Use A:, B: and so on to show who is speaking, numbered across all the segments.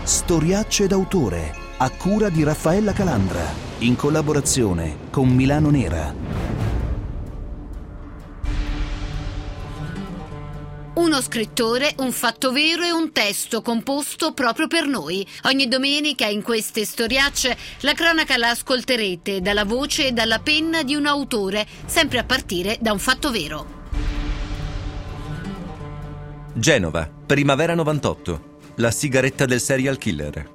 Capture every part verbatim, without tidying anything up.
A: Storiacce d'autore, a cura di Raffaella Calandra, in collaborazione con Milano Nera.
B: Uno scrittore, un fatto vero e un testo composto proprio per noi. Ogni domenica in queste storiacce la cronaca la ascolterete dalla voce e dalla penna di un autore, sempre a partire da un fatto vero.
C: Genova, primavera novantotto. La sigaretta del serial killer.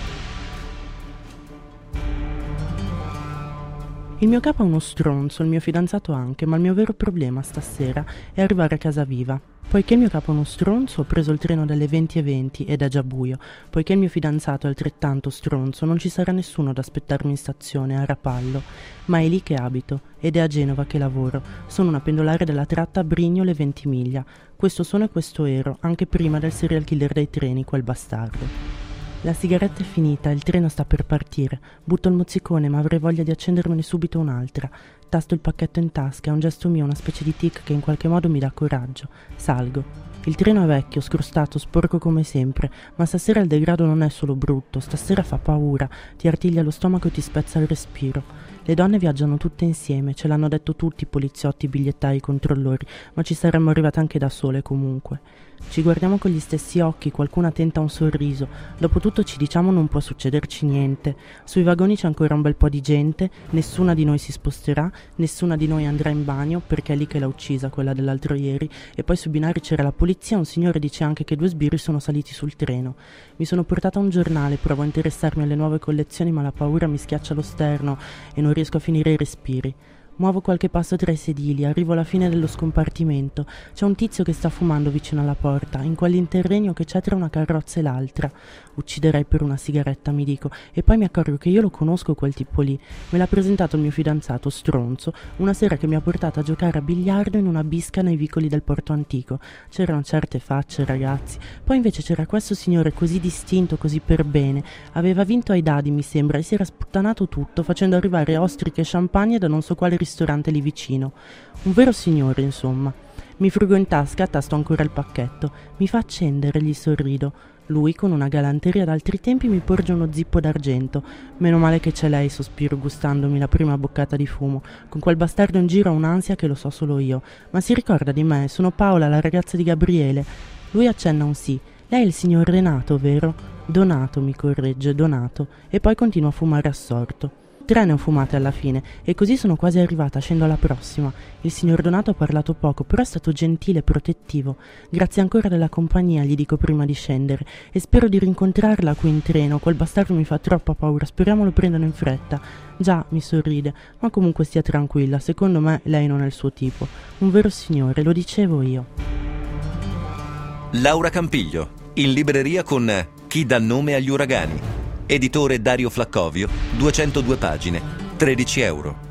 D: Il mio capo è uno stronzo, il mio fidanzato anche, ma il mio vero problema stasera è arrivare a casa viva. Poiché il mio capo è uno stronzo, ho preso il treno dalle venti e venti ed è già buio. Poiché il mio fidanzato è altrettanto stronzo, non ci sarà nessuno ad aspettarmi in stazione a Rapallo. Ma è lì che abito ed è a Genova che lavoro. Sono una pendolare della tratta Brignole-Ventimiglia. Questo sono e questo ero, anche prima del serial killer dei treni, quel bastardo. La sigaretta è finita, il treno sta per partire. Butto il mozzicone, ma avrei voglia di accendermene subito un'altra. Tasto il pacchetto in tasca, è un gesto mio, una specie di tic che in qualche modo mi dà coraggio. Salgo. Il treno è vecchio, scrostato, sporco come sempre, ma stasera il degrado non è solo brutto, stasera fa paura, ti artiglia lo stomaco e ti spezza il respiro. Le donne viaggiano tutte insieme, ce l'hanno detto tutti i poliziotti, i bigliettai, i controllori, ma ci saremmo arrivate anche da sole comunque. Ci guardiamo con gli stessi occhi, qualcuna tenta un sorriso. Dopotutto ci diciamo non può succederci niente. Sui vagoni c'è ancora un bel po' di gente, nessuna di noi si sposterà, nessuna di noi andrà in bagno, perché è lì che l'ha uccisa, quella dell'altro ieri, e poi sui binari c'era la polizia, un signore dice anche che due sbirri sono saliti sul treno. Mi sono portata un giornale, provo a interessarmi alle nuove collezioni, ma la paura mi schiaccia lo sterno e non riesco a finire i respiri. Muovo qualche passo tra i sedili, arrivo alla fine dello scompartimento. C'è un tizio che sta fumando vicino alla porta, in quell'interregno che c'è tra una carrozza e l'altra. Ucciderei per una sigaretta, mi dico, e poi mi accorgo che io lo conosco quel tipo lì. Me l'ha presentato il mio fidanzato, stronzo, una sera che mi ha portato a giocare a biliardo in una bisca nei vicoli del Porto Antico. C'erano certe facce, ragazzi. Poi invece c'era questo signore così distinto, così per bene. Aveva vinto ai dadi, mi sembra, e si era sputtanato tutto, facendo arrivare ostriche e champagne da non so quale ristorante lì vicino. Un vero signore, insomma. Mi frugo in tasca, tasto ancora il pacchetto. Mi fa accendere, gli sorrido. Lui, con una galanteria d'altri tempi, mi porge uno zippo d'argento. Meno male che c'è lei, sospiro, gustandomi la prima boccata di fumo. Con quel bastardo in giro ho un'ansia che lo so solo io. Ma si ricorda di me? Sono Paola, la ragazza di Gabriele. Lui accenna un sì. Lei è il signor Renato, vero? Donato, mi corregge, Donato. E poi continua a fumare assorto. Tre ne ho fumate alla fine e così sono quasi arrivata, scendo alla prossima. Il signor Donato ha parlato poco, però è stato gentile e protettivo. Grazie ancora della compagnia, gli dico prima di scendere, e spero di rincontrarla qui in treno. Quel bastardo mi fa troppa paura, speriamo lo prendano in fretta. Già, mi sorride, ma comunque stia tranquilla, secondo me lei non è il suo tipo. Un vero signore, lo dicevo io.
C: Laura Campiglio, in libreria con Chi dà nome agli uragani. Editore Dario Flaccovio, duecentodue pagine, tredici euro.